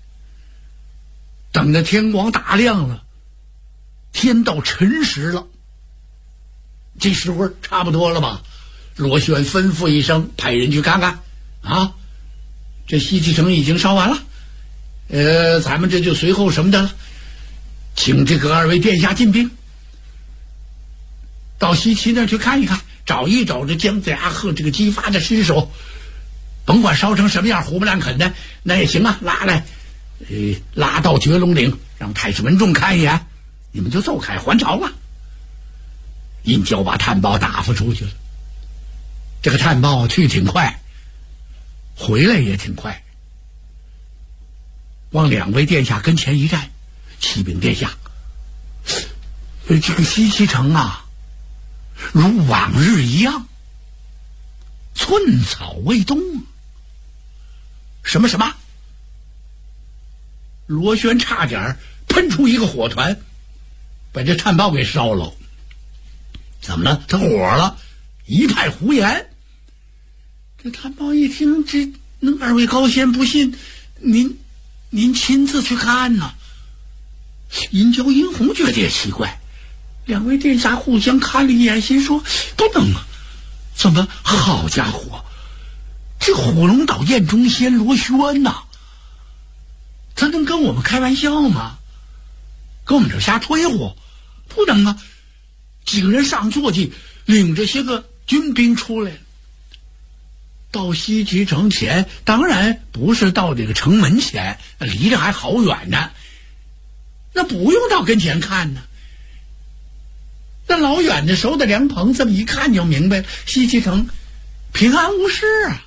等着天光大亮了，天到辰时了，这时候差不多了吧？罗旋吩咐一声，派人去看看啊，这西岐城已经烧完了，咱们这就随后什么的了，请这个2位殿下进兵，到西岐那儿去看一看，找一找这姜子牙和这个姬发的尸首，甭管烧成什么样，胡不烂啃的那也行啊，拉到绝龙岭，让太史文仲看一眼，你们就奏开还朝了。殷郊把探报打发出去了，这个探报去挺快，回来也挺快，往2位殿下跟前一站，启禀殿下，这个西岐城啊，如往日一样，寸草未动。什么？罗旋差点喷出一个火团，把这探报给烧了。怎么了？他火了，一派胡言。这探报一听，这那2位高仙不信，您亲自去看呐。殷郊殷红觉得也奇怪，2位殿下互相看了一眼，心说不能啊，怎么好家伙，这火龙岛燕中仙罗旋呐，他能跟我们开玩笑吗？跟我们这瞎吹呼？不能啊！几个人上坐骑，领着些个军兵出来了。到西岐城前，当然不是到这个城门前，离着还好远呢。那不用到跟前看呢，那老远的手的凉棚，这么一看就明白了，西岐城平安无事啊。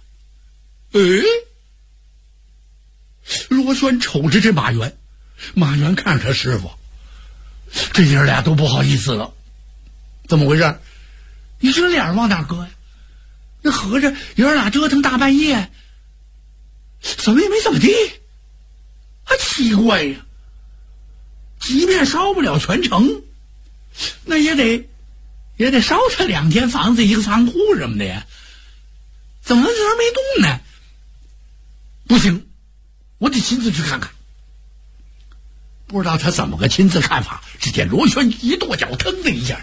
罗旋瞅着这马援看着他师傅，这爷俩都不好意思了。怎么回事？你这脸往哪搁呀？那合着爷俩折腾大半夜，怎么也没怎么地，还奇怪呀！即便烧不了全城，那也得烧他2间房子1个仓库什么的呀，怎么这人没动呢？不行，我得亲自去看看。不知道他怎么个亲自看法，只见罗旋一跺脚，腾的一下，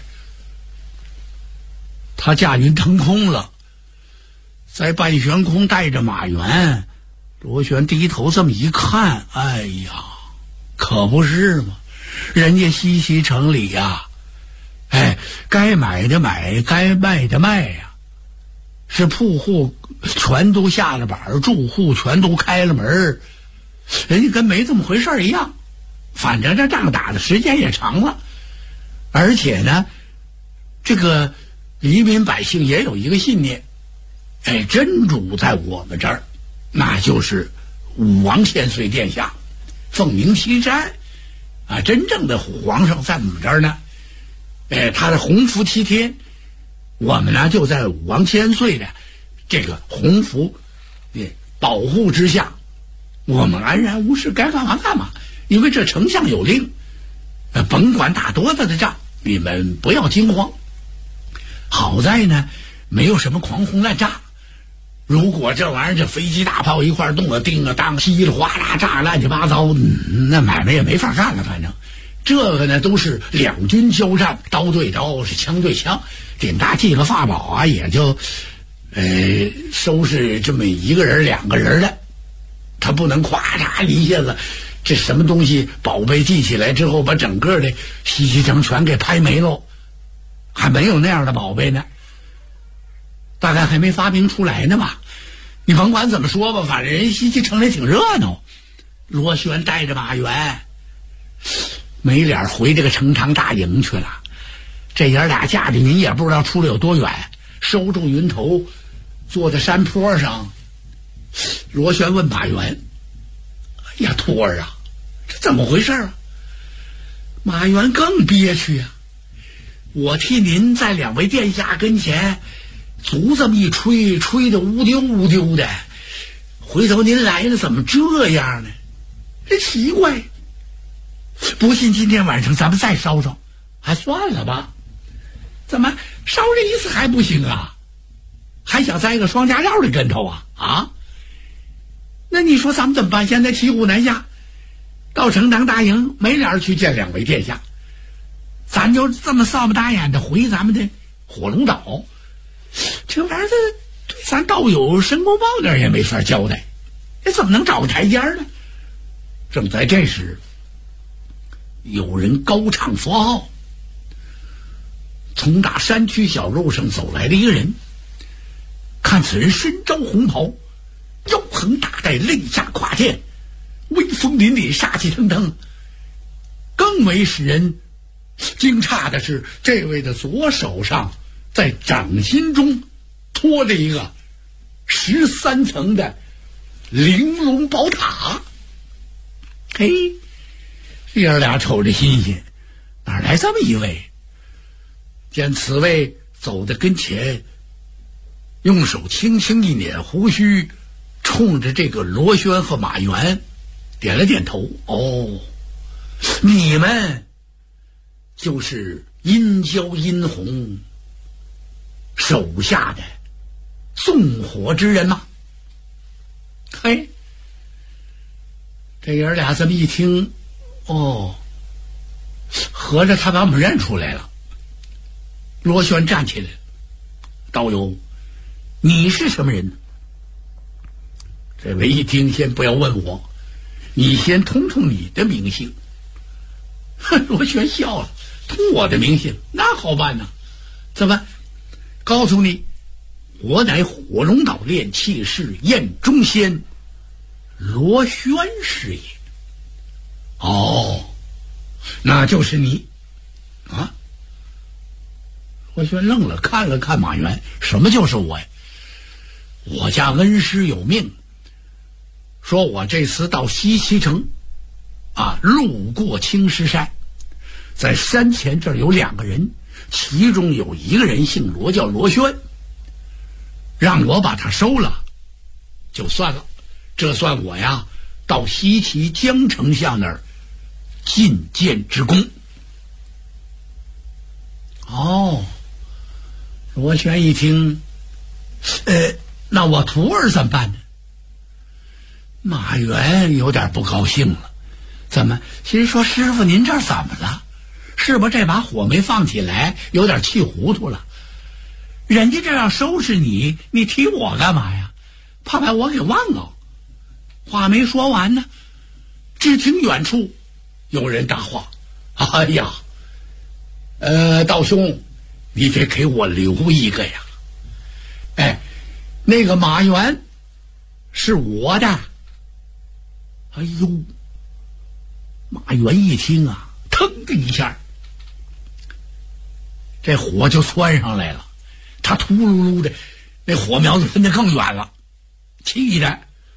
他驾云腾空了，在半悬空带着马援。罗旋低头这么一看，哎呀，可不是嘛，人家西岐城里呀，该买的买，该卖的卖呀，是铺户全都下了板，住户全都开了门，人家跟没这么回事一样。反正这仗打的时间也长了，而且呢，这个黎民百姓也有一个信念，真主在我们这儿，那就是武王千岁殿下，凤鸣岐山啊，真正的皇上在我们这儿呢，他的洪福齐天，我们呢就在武王千岁的这个洪福保护之下，我们安然无事，该干嘛干嘛。因为这丞相有令，甭管打多大的仗，你们不要惊慌。好在呢，没有什么狂轰滥炸。如果这玩意儿这飞机大炮一块动了，叮了当，稀里哗啦炸乱七八糟，那买卖也没法干了。反正这个呢，都是两军交战，刀对刀，是枪对枪，顶大祭个法宝啊，也就收拾这么1个人2个人的，他不能咵嚓一下子。这什么东西宝贝记起来之后，把整个的西岐城全给拍没喽？还没有那样的宝贝呢，大概还没发明出来呢吧。你甭管怎么说吧，反正人西岐城里挺热闹。罗旋带着马援没脸回这个城长大营去了。这爷俩驾着云也不知道出了有多远，收住云头，坐在山坡上。罗旋问马援：“哎呀，徒儿啊，这怎么回事啊？”马援更憋屈啊！我替您在2位殿下跟前足这么一吹，吹得乌丢乌丢的，回头您来了怎么这样呢？这奇怪！不信今天晚上咱们再烧烧，还算了吧？怎么烧这一次还不行啊？ 还想栽个双驾照的跟头啊？那你说咱们怎么办？现在骑虎难下，到城当大营没脸去见两位殿下，咱就这么扫不打眼的回咱们的火龙岛，这玩意儿对咱道友申公豹那也没法交代，这怎么能找个台阶呢？正在这时，有人高唱佛号，从大山区小路上走来了一个人，看此人身着红袍，腰横大带，肋下挎剑，威风凛凛，杀气腾腾。更为使人惊诧的是，这位的左手上在掌心中托着一个13层的玲珑宝塔。嘿，爷儿俩瞅着新鲜，哪来这么一位？见此位走到跟前，用手轻轻一捻胡须，冲着这个罗轩和马元点了点头。哦，你们就是殷郊殷红手下的纵火之人吗？嘿，这爷儿俩这么一听，哦，合着他把我们认出来了。罗轩站起来，道友，你是什么人？这位一听，先不要问我，你先通通你的名姓。罗轩笑了，通我的名姓那好办呢，怎么告诉你，我乃火龙岛炼气士燕中仙罗轩师爷。哦，那就是你啊。罗轩愣了，看了看马元，什么就是我呀？我家恩师有命，说我这次到西岐城路过青石山，在山前这儿有2个人，其中有一个人姓罗，叫罗轩，让我把他收了就算了，这算我呀到西岐江丞相那儿进谏之功。哦，罗轩一听，那我徒儿怎么办呢？马元有点不高兴了，怎么？心说师傅您这怎么了？是不是这把火没放起来，有点气糊涂了？人家这要收拾你，你提我干嘛呀？怕把我给忘了。话没说完呢，只听远处有人答话：哎呀，道兄，你得给我留一个呀！那个马元是我的。哎呦，马元一听啊，腾的一下，这火就窜上来了，他秃噜噜的，那火苗就喷得更远了，气的，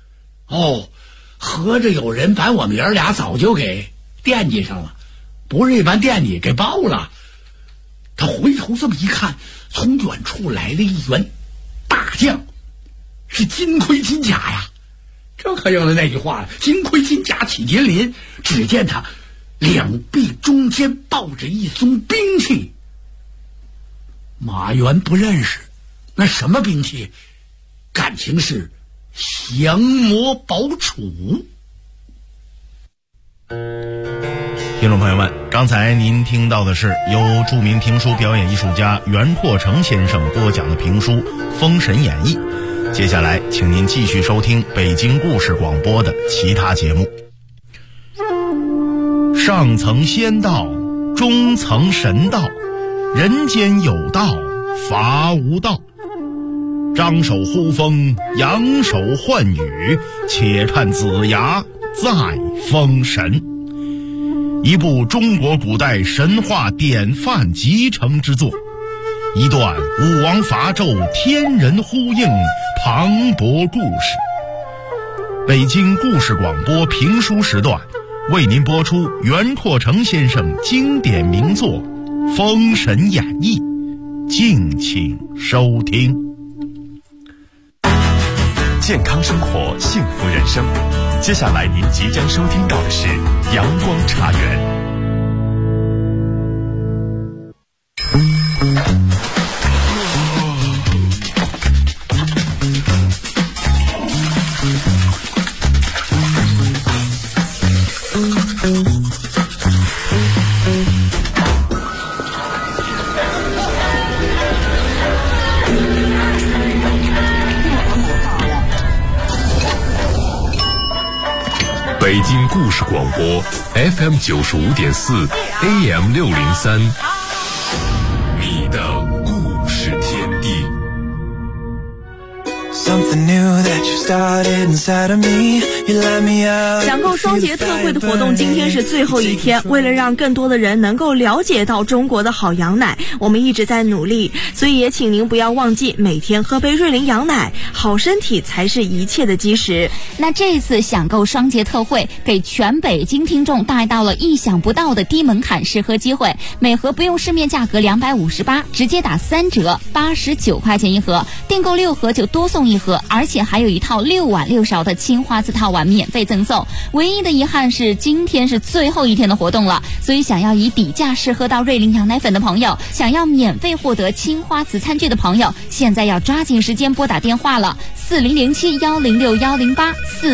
合着有人把我们爷儿俩早就给惦记上了，不是一般惦记，给爆了。他回头这么一看，从远处来了一员大将，是金盔金甲呀。这可应了那句话了，金盔金甲起金鳞。只见他两臂中间抱着一宗兵器，马元不认识，那什么兵器？感情是降魔宝杵。 听众朋友们，刚才您听到的是由著名评书表演艺术家袁阔成先生播讲的评书《封神演义》。接下来请您继续收听北京故事广播的其他节目。上层仙道，中层神道，人间有道，法无道。张手呼风，扬手唤雨，且看子牙再封神。一部中国古代神话典范集成之作，一段武王伐纣天人呼应磅礴故事。北京故事广播评书时段为您播出袁阔成先生经典名作《封神演义》，敬请收听。 健康生活，幸福人生。接下来您即将收听到的是阳光茶园。 北京故事广播 FM 95.4 AM 603，你的故事天地。 抢购双节特惠的活动今天是最后一天，为了让更多的人能够了解到中国的好羊奶，我们一直在努力，所以也请您不要忘记每天喝杯瑞麟羊奶，好身体才是一切的基石。 那这一次享购双节特惠，给全北京听众带到了意想不到的低门槛试喝机会，每盒不用市面价格258，直接打3折，89块钱一盒，订购6盒就多送1盒，而且还有一套6碗6勺的青花瓷套碗免费赠送。唯一的遗憾是今天是最后一天的活动了，所以想要以底价试喝到瑞麟羊奶粉的朋友，想要免费获得青花瓷餐具的朋友，现在要抓紧时间拨打电话了，4007106108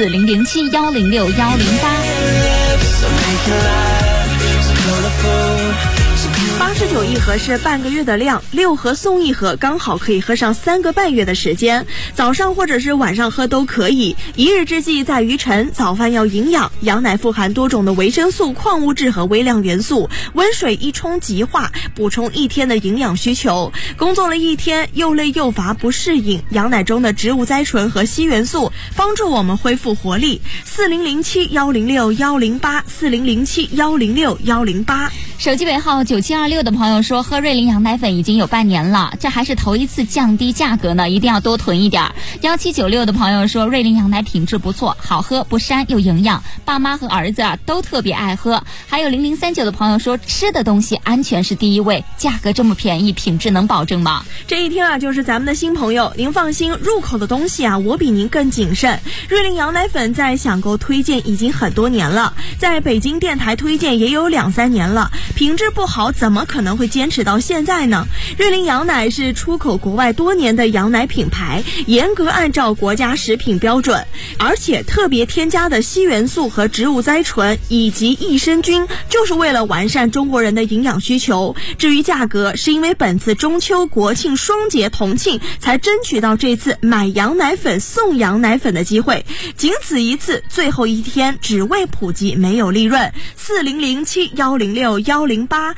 4007106108。89一盒是半个月的量，6盒送1盒，刚好可以喝上3个半月的时间。早上或者是晚上喝都可以。一日之计在于晨，早饭要营养。羊奶富含多种的维生素、矿物质和微量元素，温水一冲即化，补充一天的营养需求。工作了一天，又累又乏不适应，羊奶中的植物甾醇和硒元素帮助我们恢复活力。4007106108 4007106108。手机尾号9726的朋友说，喝瑞麟羊奶粉已经有半年了，这还是头一次降低价格呢，一定要多囤一点。1796的朋友说，瑞麟羊奶品质不错，好喝不膻又营养，爸妈和儿子都特别爱喝。还有0039的朋友说，吃的东西安全是第一位，价格这么便宜，品质能保证吗？ 这一听就是咱们的新朋友，您放心，入口的东西我比您更谨慎。瑞麟羊奶粉在享购推荐已经很多年了，在北京电台推荐也有2-3年了，品质不好怎么可能会坚持到现在呢？瑞麟羊奶是出口国外多年的羊奶品牌，严格按照国家食品标准，而且特别添加的硒元素和植物甾醇以及益生菌，就是为了完善中国人的营养需求。至于价格，是因为本次中秋国庆双节同庆才争取到这次买羊奶粉送羊奶粉的机会，仅此一次，最后一天只为普及，没有利润。4007106108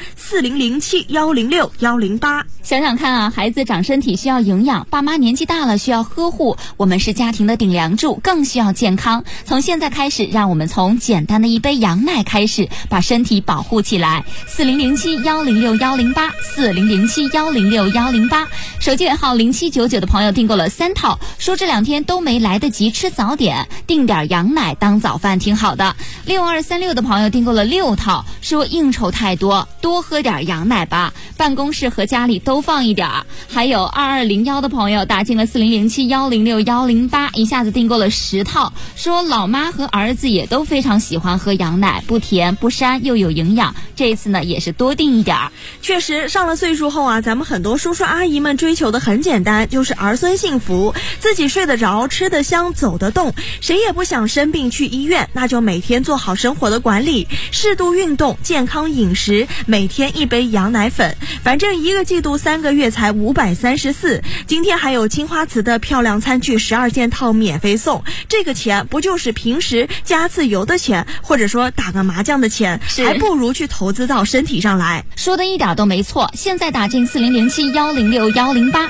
4007106108。 想想看孩子长身体需要营养，爸妈年纪大了需要呵护，我们是家庭的顶梁柱，更需要健康。从现在开始，让我们从简单的一杯羊奶开始，把身体保护起来。4007106108 4007106108。手机尾号0799的朋友订购了3套，说这2天都没来得及吃早点，订点羊奶当早饭挺好的。6236的朋友订购了6套，说应酬太多，多喝点羊奶吧，办公室和家里都放一点。还有2201的朋友打进了4007106108，一下子订购了10套，说老妈和儿子也都非常喜欢喝羊奶，不甜不膻又有营养，这一次呢也是多订一点。 确实上了岁数后咱们很多叔叔阿姨们追求的很简单，就是儿孙幸福，自己睡得着，吃得香，走得动，谁也不想生病去医院，那就每天做好生活的管理，适度运动，健康饮食，每天1杯羊奶粉，反正1个季度3个月才534。今天还有青花瓷的漂亮餐具12件套免费送，这个钱不就是平时加次油的钱，或者说打个麻将的钱，还不如去投资到身体上来。 说的一点都没错，现在打进4007106108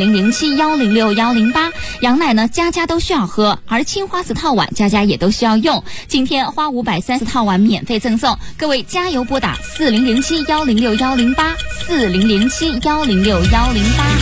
4007106108。羊奶呢家家都需要喝，而青花瓷套碗家家也都需要用，今天花534套碗免费赠送，各位加油拨打4007106108 4007106108。